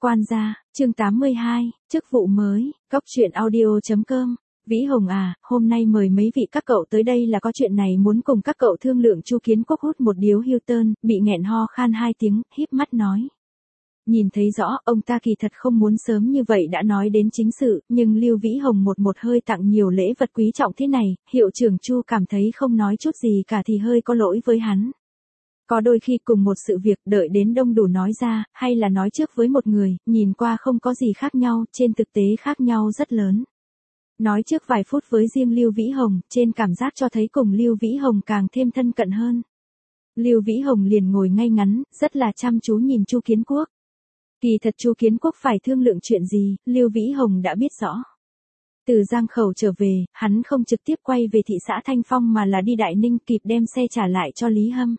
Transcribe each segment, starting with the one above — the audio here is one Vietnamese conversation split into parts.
Quan gia, chương 82, chức vụ mới, Góc truyện audio.com. Vĩ Hồng à, hôm nay mời mấy vị các cậu tới đây là có chuyện này muốn cùng các cậu thương lượng. Chu Kiến Quốc hút một điếu Hilton, bị nghẹn ho khan 2 tiếng, híp mắt nói. Nhìn thấy rõ, ông ta kỳ thật không muốn sớm như vậy đã nói đến chính sự, nhưng Lưu Vĩ Hồng một hơi tặng nhiều lễ vật quý trọng thế này, hiệu trưởng Chu cảm thấy không nói chút gì cả thì hơi có lỗi với hắn. Có đôi khi cùng một sự việc đợi đến đông đủ nói ra, hay là nói trước với một người, nhìn qua không có gì khác nhau, trên thực tế khác nhau rất lớn. Nói trước vài phút với riêng Lưu Vĩ Hồng, trên cảm giác cho thấy cùng Lưu Vĩ Hồng càng thêm thân cận hơn. Lưu Vĩ Hồng liền ngồi ngay ngắn, rất là chăm chú nhìn Chu Kiến Quốc. Kỳ thật Chu Kiến Quốc phải thương lượng chuyện gì, Lưu Vĩ Hồng đã biết rõ. Từ Giang Khẩu trở về, hắn không trực tiếp quay về thị xã Thanh Phong mà là đi Đại Ninh kịp đem xe trả lại cho Lý Hâm.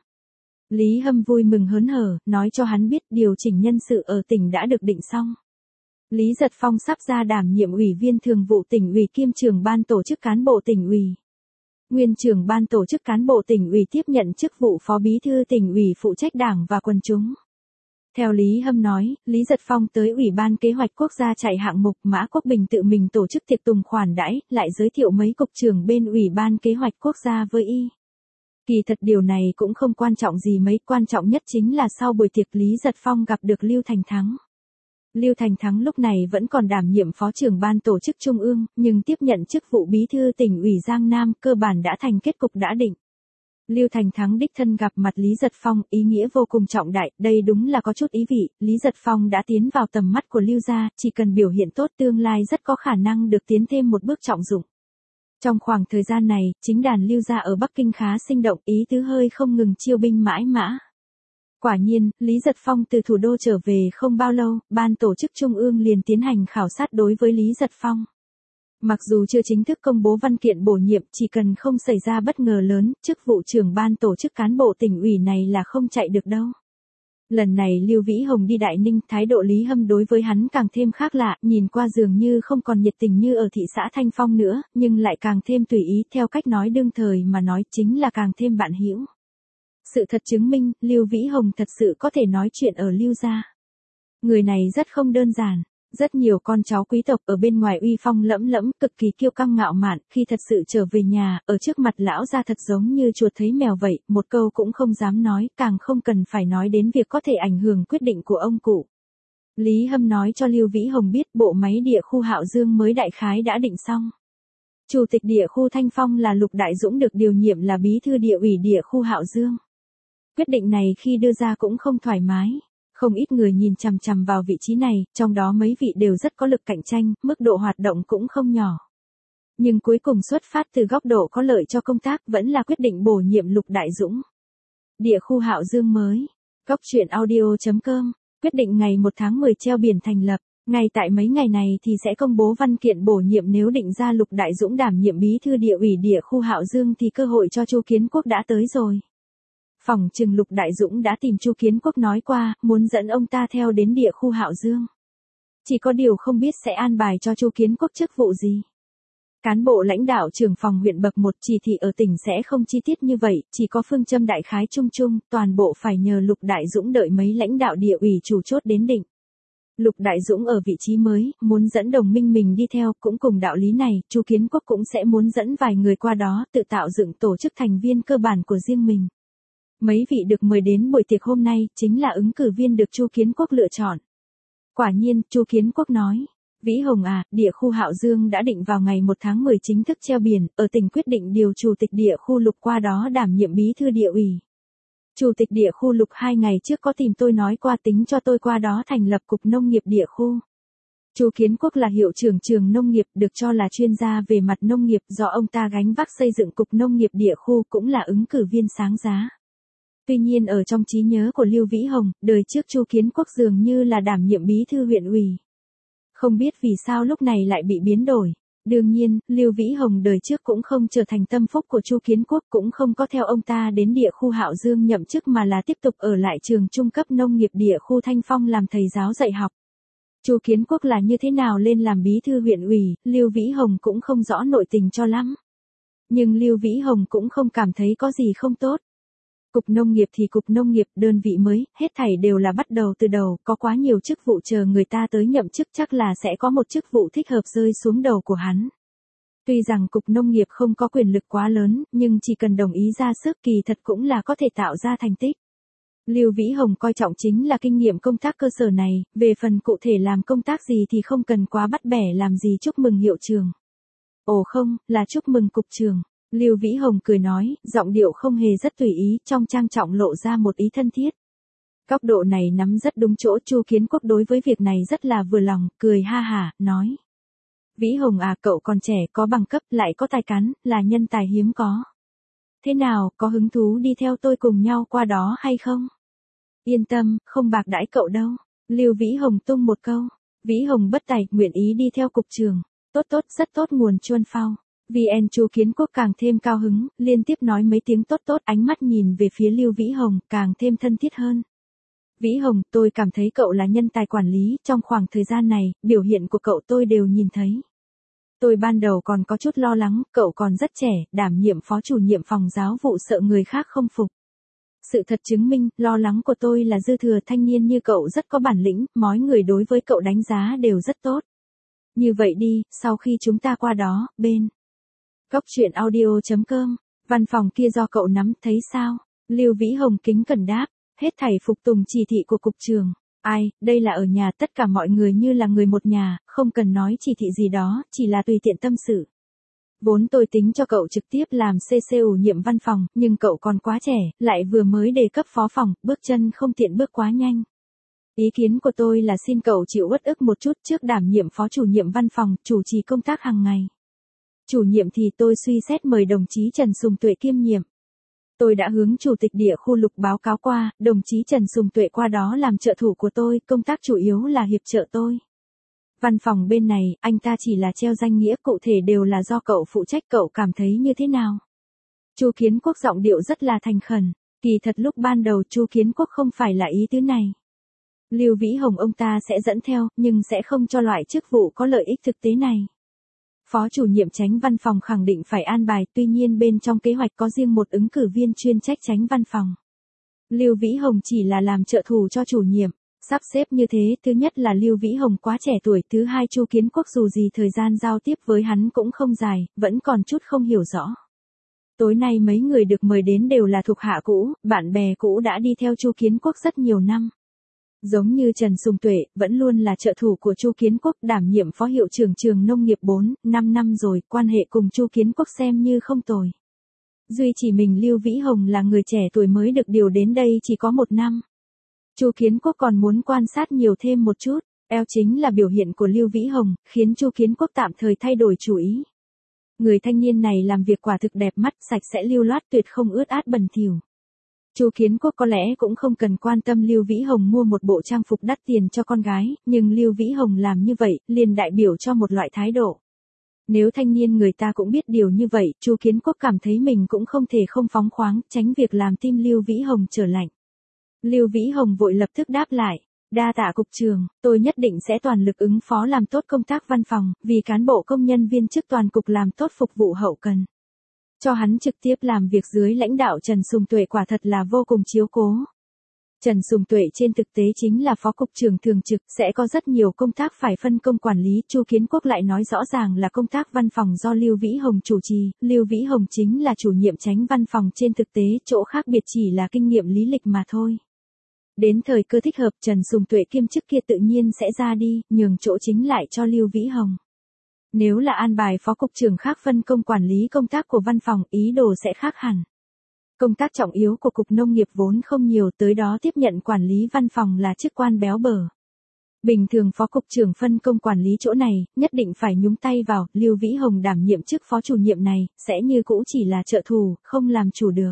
Lý Hâm vui mừng hớn hở, nói cho hắn biết điều chỉnh nhân sự ở tỉnh đã được định xong. Lý Giật Phong sắp ra đảm nhiệm ủy viên thường vụ tỉnh ủy kiêm trưởng ban tổ chức cán bộ tỉnh ủy. Nguyên trưởng ban tổ chức cán bộ tỉnh ủy tiếp nhận chức vụ phó bí thư tỉnh ủy phụ trách đảng và quần chúng. Theo Lý Hâm nói, Lý Giật Phong tới Ủy ban Kế hoạch Quốc gia chạy hạng mục, Mã Quốc Bình tự mình tổ chức tiệc tùng khoản đãi, lại giới thiệu mấy cục trưởng bên Ủy ban Kế hoạch Quốc gia với y. Kỳ thật điều này cũng không quan trọng gì mấy, quan trọng nhất chính là sau buổi tiệc Lý Giật Phong gặp được Lưu Thành Thắng. Lưu Thành Thắng lúc này vẫn còn đảm nhiệm phó trưởng ban tổ chức trung ương, nhưng tiếp nhận chức vụ bí thư tỉnh ủy Giang Nam, cơ bản đã thành kết cục đã định. Lưu Thành Thắng đích thân gặp mặt Lý Giật Phong, ý nghĩa vô cùng trọng đại, đây đúng là có chút ý vị, Lý Giật Phong đã tiến vào tầm mắt của Lưu gia, chỉ cần biểu hiện tốt tương lai rất có khả năng được tiến thêm một bước trọng dụng. Trong khoảng thời gian này, chính đàn Lưu gia ở Bắc Kinh khá sinh động, ý tứ hơi không ngừng chiêu binh mãi mã. Quả nhiên, Lý Giật Phong từ thủ đô trở về không bao lâu, ban tổ chức trung ương liền tiến hành khảo sát đối với Lý Giật Phong. Mặc dù chưa chính thức công bố văn kiện bổ nhiệm, chỉ cần không xảy ra bất ngờ lớn, chức vụ trưởng ban tổ chức cán bộ tỉnh ủy này là không chạy được đâu. Lần này Lưu Vĩ Hồng đi Đại Ninh, thái độ Lý Hâm đối với hắn càng thêm khác lạ, nhìn qua dường như không còn nhiệt tình như ở thị xã Thanh Phong nữa, nhưng lại càng thêm tùy ý, theo cách nói đương thời mà nói chính là càng thêm bạn hữu. Sự thật chứng minh, Lưu Vĩ Hồng thật sự có thể nói chuyện ở Lưu gia. Người này rất không đơn giản. Rất nhiều con cháu quý tộc ở bên ngoài uy phong lẫm lẫm, cực kỳ kiêu căng ngạo mạn, khi thật sự trở về nhà, ở trước mặt lão gia thật giống như chuột thấy mèo vậy, một câu cũng không dám nói, càng không cần phải nói đến việc có thể ảnh hưởng quyết định của ông cụ. Lý Hâm nói cho Lưu Vĩ Hồng biết bộ máy địa khu Hạo Dương mới đại khái đã định xong. Chủ tịch địa khu Thanh Phong là Lục Đại Dũng được điều nhiệm là bí thư địa ủy địa khu Hạo Dương. Quyết định này khi đưa ra cũng không thoải mái. Không ít người nhìn chằm chằm vào vị trí này, trong đó mấy vị đều rất có lực cạnh tranh, mức độ hoạt động cũng không nhỏ. Nhưng cuối cùng xuất phát từ góc độ có lợi cho công tác vẫn là quyết định bổ nhiệm Lục Đại Dũng. Địa khu Hạo Dương mới. Góc truyện audio.com. Quyết định ngày 1 tháng 10 treo biển thành lập. Ngay tại mấy ngày này thì sẽ công bố văn kiện bổ nhiệm, nếu định ra Lục Đại Dũng đảm nhiệm bí thư địa ủy địa khu Hạo Dương thì cơ hội cho Chu Kiến Quốc đã tới rồi. Phỏng chừng Lục Đại Dũng đã tìm Chu Kiến Quốc nói qua, muốn dẫn ông ta theo đến địa khu Hạo Dương. Chỉ có điều không biết sẽ an bài cho Chu Kiến Quốc chức vụ gì. Cán bộ lãnh đạo trưởng phòng huyện bậc 1 chỉ thị ở tỉnh sẽ không chi tiết như vậy, chỉ có phương châm đại khái chung chung, toàn bộ phải nhờ Lục Đại Dũng đợi mấy lãnh đạo địa ủy chủ chốt đến định. Lục Đại Dũng ở vị trí mới, muốn dẫn đồng minh mình đi theo, cũng cùng đạo lý này, Chu Kiến Quốc cũng sẽ muốn dẫn vài người qua đó, tự tạo dựng tổ chức thành viên cơ bản của riêng mình. Mấy vị được mời đến buổi tiệc hôm nay, chính là ứng cử viên được Chu Kiến Quốc lựa chọn. Quả nhiên, Chu Kiến Quốc nói, Vĩ Hồng à, địa khu Hạo Dương đã định vào ngày 1 tháng 10 chính thức treo biển, ở tỉnh quyết định điều chủ tịch địa khu Lục qua đó đảm nhiệm bí thư địa ủy. Chủ tịch địa khu Lục 2 ngày trước có tìm tôi nói qua tính cho tôi qua đó thành lập cục nông nghiệp địa khu. Chu Kiến Quốc là hiệu trưởng trường nông nghiệp, được cho là chuyên gia về mặt nông nghiệp, do ông ta gánh vác xây dựng cục nông nghiệp địa khu, cũng là ứng cử viên sáng giá. Tuy nhiên ở trong trí nhớ của Lưu Vĩ Hồng, đời trước Chu Kiến Quốc dường như là đảm nhiệm bí thư huyện ủy. Không biết vì sao lúc này lại bị biến đổi. Đương nhiên, Lưu Vĩ Hồng đời trước cũng không trở thành tâm phúc của Chu Kiến Quốc, cũng không có theo ông ta đến địa khu Hạo Dương nhậm chức mà là tiếp tục ở lại trường trung cấp nông nghiệp địa khu Thanh Phong làm thầy giáo dạy học. Chu Kiến Quốc là như thế nào lên làm bí thư huyện ủy, Lưu Vĩ Hồng cũng không rõ nội tình cho lắm. Nhưng Lưu Vĩ Hồng cũng không cảm thấy có gì không tốt. Cục nông nghiệp thì cục nông nghiệp, đơn vị mới, hết thảy đều là bắt đầu từ đầu, có quá nhiều chức vụ chờ người ta tới nhậm chức, chắc là sẽ có một chức vụ thích hợp rơi xuống đầu của hắn. Tuy rằng cục nông nghiệp không có quyền lực quá lớn, nhưng chỉ cần đồng ý ra sức kỳ thật cũng là có thể tạo ra thành tích. Lưu Vĩ Hồng coi trọng chính là kinh nghiệm công tác cơ sở này, về phần cụ thể làm công tác gì thì không cần quá bắt bẻ làm gì. Chúc mừng hiệu trưởng. Ồ không, là chúc mừng cục trưởng. Lưu Vĩ Hồng cười nói, giọng điệu không hề rất tùy ý, trong trang trọng lộ ra một ý thân thiết. Góc độ này nắm rất đúng chỗ. Chu Kiến Quốc đối với việc này rất là vừa lòng, cười ha hả, nói. Vĩ Hồng à, cậu còn trẻ, có bằng cấp, lại có tài cán, là nhân tài hiếm có. Thế nào, có hứng thú đi theo tôi cùng nhau qua đó hay không? Yên tâm, không bạc đãi cậu đâu. Lưu Vĩ Hồng tung một câu. Vĩ Hồng bất tài, nguyện ý đi theo cục trưởng. Tốt tốt, rất tốt nguồn chuân phao. VN Chu Kiến Quốc càng thêm cao hứng, liên tiếp nói mấy tiếng tốt tốt, ánh mắt nhìn về phía Lưu Vĩ Hồng, càng thêm thân thiết hơn. Vĩ Hồng, tôi cảm thấy cậu là nhân tài quản lý, trong khoảng thời gian này, biểu hiện của cậu tôi đều nhìn thấy. Tôi ban đầu còn có chút lo lắng, cậu còn rất trẻ, đảm nhiệm phó chủ nhiệm phòng giáo vụ sợ người khác không phục. Sự thật chứng minh, lo lắng của tôi là dư thừa. Thanh niên như cậu rất có bản lĩnh, mọi người đối với cậu đánh giá đều rất tốt. Như vậy đi, sau khi chúng ta qua đó, bên Góc truyện audio.com, văn phòng kia do cậu nắm, thấy sao? Lưu Vĩ Hồng kính cẩn đáp, hết thảy phục tùng chỉ thị của cục trưởng. Ai, đây là ở nhà, tất cả mọi người như là người một nhà, không cần nói chỉ thị gì đó, chỉ là tùy tiện tâm sự. Vốn tôi tính cho cậu trực tiếp làm CCU nhiệm văn phòng, nhưng cậu còn quá trẻ, lại vừa mới đề cấp phó phòng, bước chân không tiện bước quá nhanh. Ý kiến của tôi là xin cậu chịu uất ức một chút trước đảm nhiệm phó chủ nhiệm văn phòng, chủ trì công tác hàng ngày. Chủ nhiệm thì tôi suy xét mời đồng chí Trần Sùng Tuệ kiêm nhiệm. Tôi đã hướng chủ tịch địa khu Lục báo cáo qua, đồng chí Trần Sùng Tuệ qua đó làm trợ thủ của tôi, công tác chủ yếu là hiệp trợ tôi. Văn phòng bên này, anh ta chỉ là treo danh nghĩa, cụ thể đều là do cậu phụ trách, cậu cảm thấy như thế nào? Chu Kiến Quốc giọng điệu rất là thành khẩn, kỳ thật lúc ban đầu Chu Kiến Quốc không phải là ý tứ này. Lưu Vĩ Hồng ông ta sẽ dẫn theo, nhưng sẽ không cho loại chức vụ có lợi ích thực tế này. Phó chủ nhiệm chánh văn phòng khẳng định phải an bài, tuy nhiên bên trong kế hoạch có riêng một ứng cử viên chuyên trách chánh văn phòng. Lưu Vĩ Hồng chỉ là làm trợ thủ cho chủ nhiệm. Sắp xếp như thế, thứ nhất là Lưu Vĩ Hồng quá trẻ tuổi, thứ hai Chu Kiến Quốc dù gì thời gian giao tiếp với hắn cũng không dài, vẫn còn chút không hiểu rõ. Tối nay mấy người được mời đến đều là thuộc hạ cũ, bạn bè cũ đã đi theo Chu Kiến Quốc rất nhiều năm. Giống như Trần Sùng Tuệ, vẫn luôn là trợ thủ của Chu Kiến Quốc, đảm nhiệm phó hiệu trưởng trường nông nghiệp 4-5 năm rồi, quan hệ cùng Chu Kiến Quốc xem như không tồi. Duy chỉ mình Lưu Vĩ Hồng là người trẻ tuổi mới được điều đến đây chỉ có 1 năm. Chu Kiến Quốc còn muốn quan sát nhiều thêm một chút, chính là biểu hiện của Lưu Vĩ Hồng, khiến Chu Kiến Quốc tạm thời thay đổi chủ ý. Người thanh niên này làm việc quả thực đẹp mắt, sạch sẽ lưu loát, tuyệt không ướt át bẩn thỉu. Chu Kiến Quốc có lẽ cũng không cần quan tâm Lưu Vĩ Hồng mua một bộ trang phục đắt tiền cho con gái, nhưng Lưu Vĩ Hồng làm như vậy, liền đại biểu cho một loại thái độ. Nếu thanh niên người ta cũng biết điều như vậy, Chu Kiến Quốc cảm thấy mình cũng không thể không phóng khoáng, tránh việc làm tim Lưu Vĩ Hồng trở lạnh. Lưu Vĩ Hồng vội lập tức đáp lại, đa tạ cục trưởng, tôi nhất định sẽ toàn lực ứng phó làm tốt công tác văn phòng, vì cán bộ công nhân viên chức toàn cục làm tốt phục vụ hậu cần. Cho hắn trực tiếp làm việc dưới lãnh đạo Trần Sùng Tuệ quả thật là vô cùng chiếu cố. Trần Sùng Tuệ trên thực tế chính là phó cục trưởng thường trực, sẽ có rất nhiều công tác phải phân công quản lý. Chu Kiến Quốc lại nói rõ ràng là công tác văn phòng do Lưu Vĩ Hồng chủ trì, Lưu Vĩ Hồng chính là chủ nhiệm chánh văn phòng, trên thực tế chỗ khác biệt chỉ là kinh nghiệm lý lịch mà thôi. Đến thời cơ thích hợp, Trần Sùng Tuệ kiêm chức kia tự nhiên sẽ ra đi, nhường chỗ chính lại cho Lưu Vĩ Hồng. Nếu là an bài phó cục trưởng khác phân công quản lý công tác của văn phòng, ý đồ sẽ khác hẳn. Công tác trọng yếu của cục nông nghiệp vốn không nhiều, tới đó tiếp nhận quản lý văn phòng là chức quan béo bở. Bình thường phó cục trưởng phân công quản lý chỗ này, nhất định phải nhúng tay vào, Lưu Vĩ Hồng đảm nhiệm chức phó chủ nhiệm này, sẽ như cũ chỉ là trợ thủ, không làm chủ được.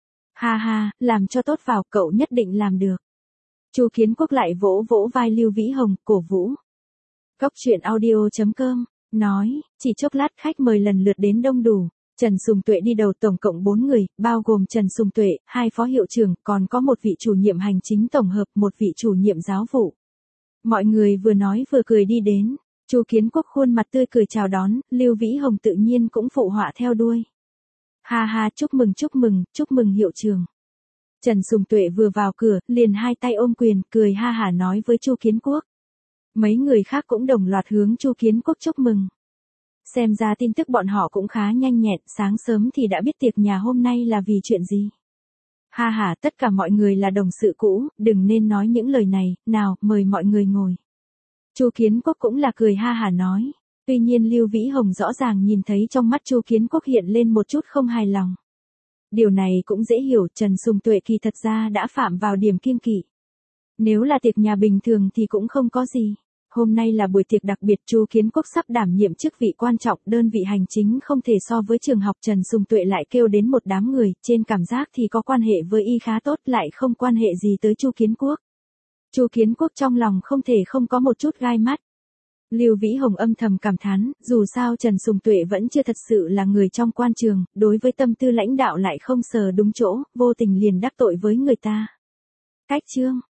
Ha ha, làm cho tốt vào, cậu nhất định làm được. Chu Kiến Quốc lại vỗ vỗ vai Lưu Vĩ Hồng, cổ vũ. Góc truyện audio.com, nói, chỉ chốc lát khách mời lần lượt đến đông đủ. Trần Sùng Tuệ đi đầu, tổng cộng 4 người, bao gồm Trần Sùng Tuệ, 2 phó hiệu trưởng, còn có một vị chủ nhiệm hành chính tổng hợp, một vị chủ nhiệm giáo vụ. Mọi người vừa nói vừa cười đi đến. Chu Kiến Quốc khuôn mặt tươi cười chào đón, Lưu Vĩ Hồng tự nhiên cũng phụ họa theo đuôi. Ha ha, chúc mừng hiệu trưởng. Trần Sùng Tuệ vừa vào cửa, liền hai tay ôm quyền, cười ha hả nói với Chu Kiến Quốc. Mấy người khác cũng đồng loạt hướng Chu Kiến Quốc chúc mừng. Xem ra tin tức bọn họ cũng khá nhanh nhẹn, sáng sớm thì đã biết tiệc nhà hôm nay là vì chuyện gì. Ha ha, tất cả mọi người là đồng sự cũ, đừng nên nói những lời này, nào, mời mọi người ngồi. Chu Kiến Quốc cũng là cười ha hả nói. Tuy nhiên Lưu Vĩ Hồng rõ ràng nhìn thấy trong mắt Chu Kiến Quốc hiện lên một chút không hài lòng. Điều này cũng dễ hiểu, Trần Sùng Tuệ kỳ thật ra đã phạm vào điểm kiêng kỵ. Nếu là tiệc nhà bình thường thì cũng không có gì. Hôm nay là buổi tiệc đặc biệt, Chu Kiến Quốc sắp đảm nhiệm chức vị quan trọng, đơn vị hành chính không thể so với trường học, Trần Sùng Tuệ lại kêu đến một đám người, trên cảm giác thì có quan hệ với y khá tốt, lại không quan hệ gì tới Chu Kiến Quốc. Chu Kiến Quốc trong lòng không thể không có một chút gai mắt. Lưu Vĩ Hồng âm thầm cảm thán, dù sao Trần Sùng Tuệ vẫn chưa thật sự là người trong quan trường, đối với tâm tư lãnh đạo lại không sờ đúng chỗ, vô tình liền đắc tội với người ta. Cách chương